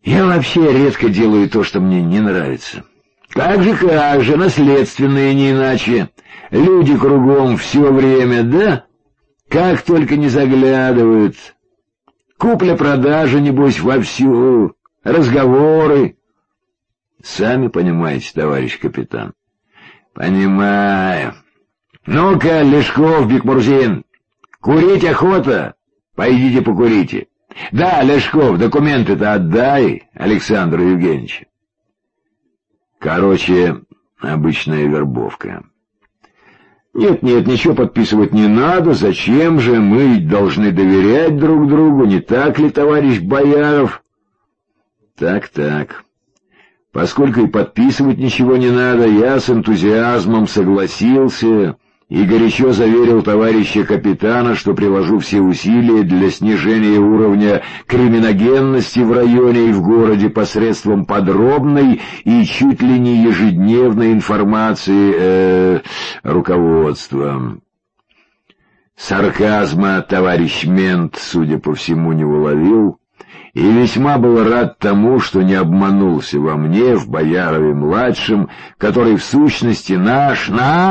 Я вообще редко делаю то, что мне не нравится. Как же, наследственные не иначе. Люди кругом все время, да? Как только не заглядывают. Купля-продажа, небось, вовсю, разговоры. Сами понимаете, товарищ капитан. Понимаю. Ну-ка, Лешков, Бикмурзин, курить охота? Пойдите покурите. Да, Лешков, документы-то отдай Александру Евгеньевичу. Короче, обычная вербовка. Нет, ничего подписывать не надо. Зачем же? Мы должны доверять друг другу, не так ли, товарищ Бояров? Так. Поскольку и подписывать ничего не надо, я с энтузиазмом согласился и горячо заверил товарища капитана, что приложу все усилия для снижения уровня криминогенности в районе и в городе посредством подробной и чуть ли не ежедневной информации руководства. Сарказма товарищ мент, судя по всему, не уловил, и весьма был рад тому, что не обманулся во мне, в Боярове-младшем, который в сущности наш,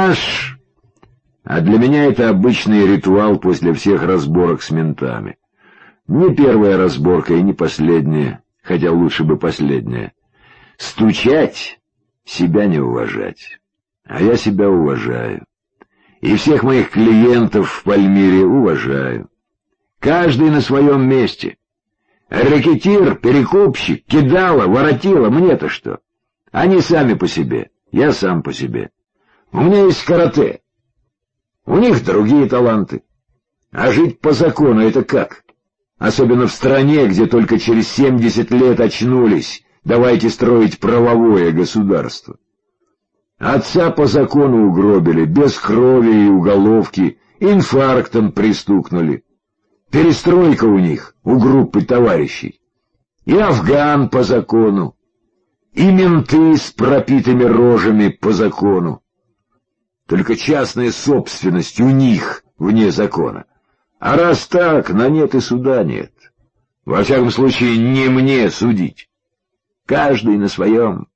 а для меня это обычный ритуал после всех разборок с ментами. Не первая разборка и не последняя, хотя лучше бы последняя. Стучать — себя не уважать, а я себя уважаю. И всех моих клиентов в Пальмире уважаю. Каждый на своем месте. Рэкетир, перекупщик, кидала, воротила, мне-то что? Они сами по себе, я сам по себе. У меня есть карате. У них другие таланты. А жить по закону — это как? Особенно в стране, где только через 70 лет очнулись. Давайте строить правовое государство. Отца по закону угробили, без крови и уголовки, инфарктом пристукнули. Перестройка у них, у группы товарищей. И афган по закону, и менты с пропитыми рожами по закону. Только частная собственность у них вне закона. А раз так, на нет и суда нет. Во всяком случае, не мне судить. Каждый на своем.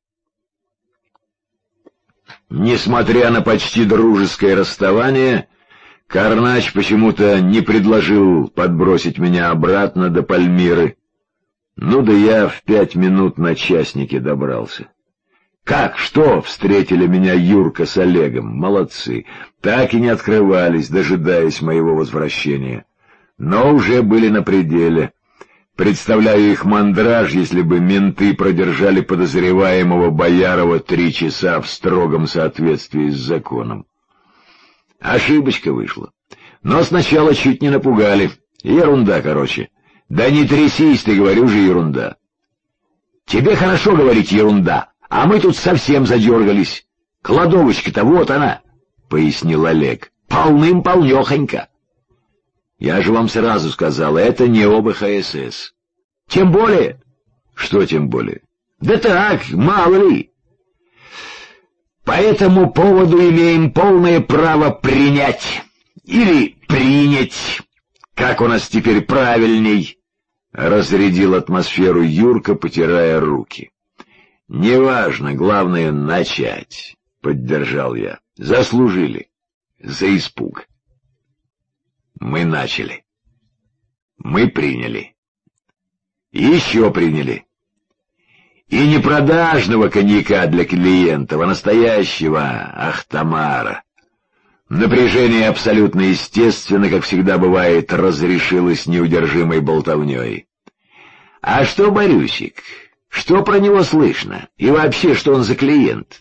Несмотря на почти дружеское расставание, Карнач почему-то не предложил подбросить меня обратно до Пальмиры. Ну да я в 5 минут на часнике добрался. Как, что, встретили меня Юрка с Олегом, молодцы, так и не открывались, дожидаясь моего возвращения. Но уже были на пределе. Представляю их мандраж, если бы менты продержали подозреваемого Боярова 3 часа в строгом соответствии с законом. Ошибочка вышла. Но сначала чуть не напугали. Ерунда, короче. Да не трясись ты, говорю же, ерунда. Тебе хорошо говорить ерунда, а мы тут совсем задергались. Кладовочка-то вот она, — пояснил Олег. Полным-полнехонько. Я же вам сразу сказал, это не ОБХСС. Тем более. Что тем более? Да так, мало ли. По этому поводу имеем полное право принять. Или принять, как у нас теперь правильней, — разрядил атмосферу Юрка, потирая руки. — Неважно, главное — начать, — поддержал я. — Заслужили. За испуг. Мы начали. Мы приняли. Еще приняли. И не продажного коньяка для клиентов, а настоящего Ахтамара. Напряжение абсолютно естественно, как всегда бывает, разрешилось неудержимой болтовней. А что, Борюсик, что про него слышно? И вообще, что он за клиент?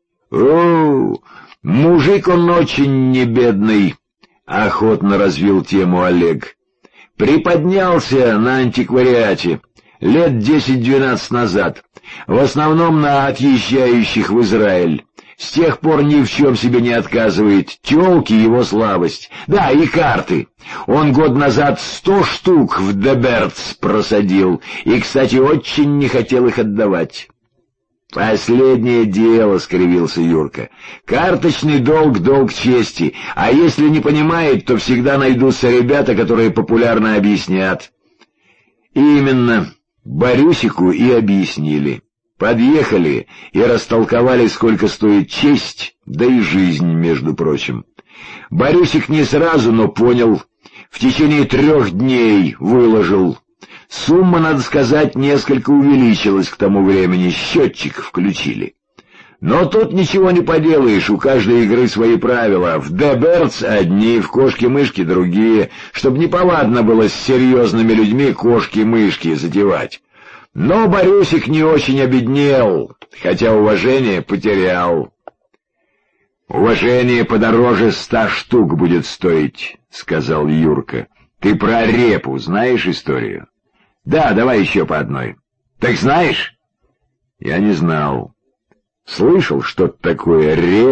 Мужик он очень небедный, — охотно развил тему Олег. Приподнялся на антиквариате лет 10-12 назад, в основном на отъезжающих в Израиль. С тех пор ни в чем себе не отказывает, тёлки — его слабость. Да, и карты. Он год назад 100 штук в Деберц просадил, и, кстати, очень не хотел их отдавать. «Последнее дело», — скривился Юрка. «Карточный долг — долг чести, а если не понимает, то всегда найдутся ребята, которые популярно объяснят». «Именно. Борюсику и объяснили. Подъехали и растолковали, сколько стоит честь, да и жизнь, между прочим. Борюсик не сразу, но понял. В течение 3 дней выложил. Сумма, надо сказать, несколько увеличилась к тому времени, счетчик включили. Но тут ничего не поделаешь, у каждой игры свои правила. В Деберц одни, в кошки-мышки другие, чтобы неповадно было с серьезными людьми кошки-мышки затевать. Но Борюсик не очень обеднел, хотя уважение потерял. «Уважение подороже 100 штук будет стоить», — сказал Юрка. «Ты про репу знаешь историю?» «Да, давай еще по одной». «Так знаешь?» «Я не знал. Слышал что-то такое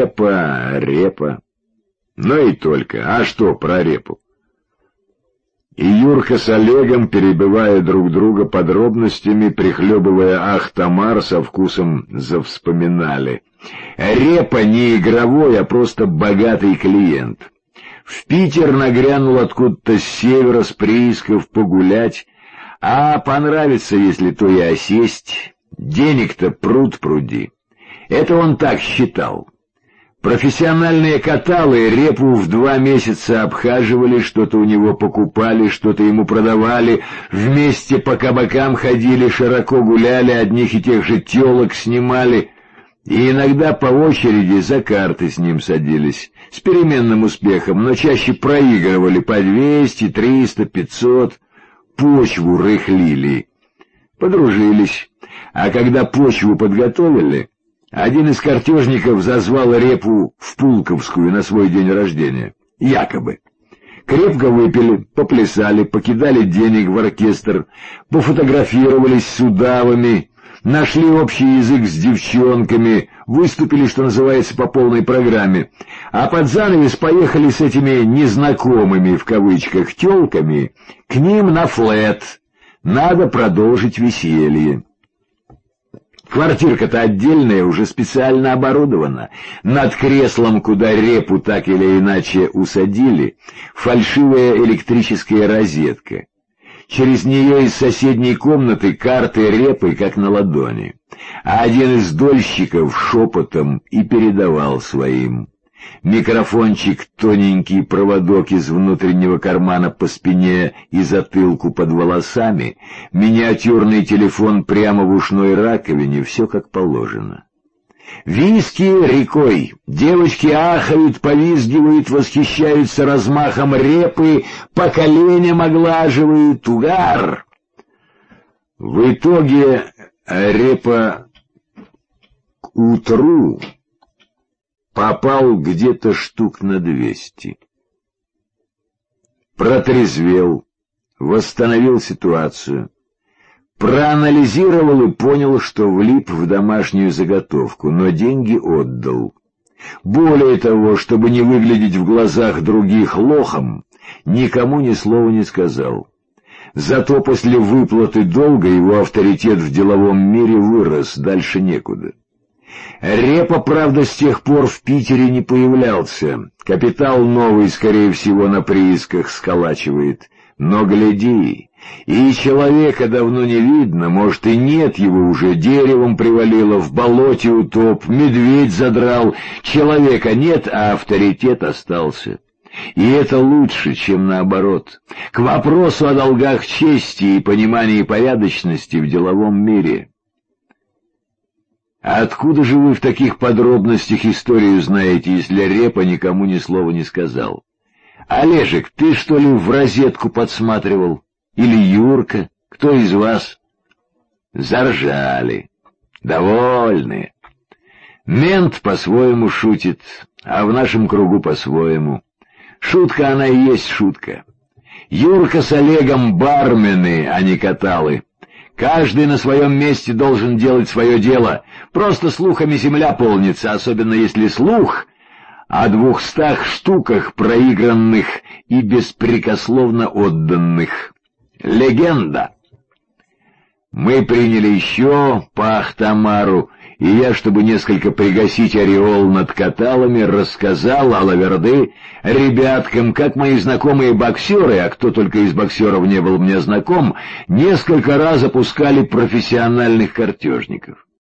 репа. Ну и только. А что про репу?» И Юрка с Олегом, перебивая друг друга подробностями, прихлебывая ахтамар, со вкусом завспоминали. Репа не игровой, а просто богатый клиент. В Питер нагрянул откуда-то с севера, с приисков, погулять, а понравится, если то и осесть. Денег-то пруд-пруди. Это он так считал. Профессиональные каталы репу в 2 месяца обхаживали, что-то у него покупали, что-то ему продавали, вместе по кабакам ходили, широко гуляли, одних и тех же тёлок снимали, и иногда по очереди за карты с ним садились, с переменным успехом, но чаще проигрывали по 200, 300, 500, почву рыхлили. Подружились, а когда почву подготовили, один из картежников зазвал репу в Пулковскую на свой день рождения. Якобы. Крепко выпили, поплясали, покидали денег в оркестр, пофотографировались с удавами, нашли общий язык с девчонками, выступили, что называется, по полной программе, а под занавес поехали с этими «незнакомыми» в кавычках тёлками к ним на флэт. Надо продолжить веселье. Квартирка-то отдельная, уже специально оборудована. Над креслом, куда репу так или иначе усадили, фальшивая электрическая розетка. Через нее из соседней комнаты карты репы, как на ладони. А один из дольщиков шепотом и передавал своим. Микрофончик, тоненький проводок из внутреннего кармана по спине и затылку под волосами, миниатюрный телефон прямо в ушной раковине, все как положено. Виски рекой, девочки ахают, повизгивают, восхищаются размахом репы, по коленям оглаживают, угар. В итоге репа к утру попал где-то штук на 200. Протрезвел, восстановил ситуацию, проанализировал и понял, что влип в домашнюю заготовку, но деньги отдал. Более того, чтобы не выглядеть в глазах других лохом, никому ни слова не сказал. Зато после выплаты долга его авторитет в деловом мире вырос, дальше некуда. Репа, правда, с тех пор в Питере не появлялся. Капитал новый, скорее всего, на приисках сколачивает. Но гляди, и человека давно не видно, может, и нет его уже, деревом привалило, в болоте утоп, медведь задрал. Человека нет, а авторитет остался. И это лучше, чем наоборот. К вопросу о долгах чести и понимании порядочности в деловом мире. А откуда же вы в таких подробностях историю знаете, если репа никому ни слова не сказал? Олежек, ты что ли в розетку подсматривал? Или Юрка? Кто из вас? Заржали. Довольны. Мент по-своему шутит, а в нашем кругу по-своему. Шутка она и есть шутка. Юрка с Олегом бармены, а не каталы. Каждый на своем месте должен делать свое дело. Просто слухами земля полнится, особенно если слух о 200 штуках проигранных и беспрекословно отданных. Легенда. Мы приняли еще по Ахтамару, и я, чтобы несколько пригасить ореол над каталами, рассказал о Лаверды ребяткам, как мои знакомые боксеры, а кто только из боксеров не был мне знаком, несколько раз опускали профессиональных картежников.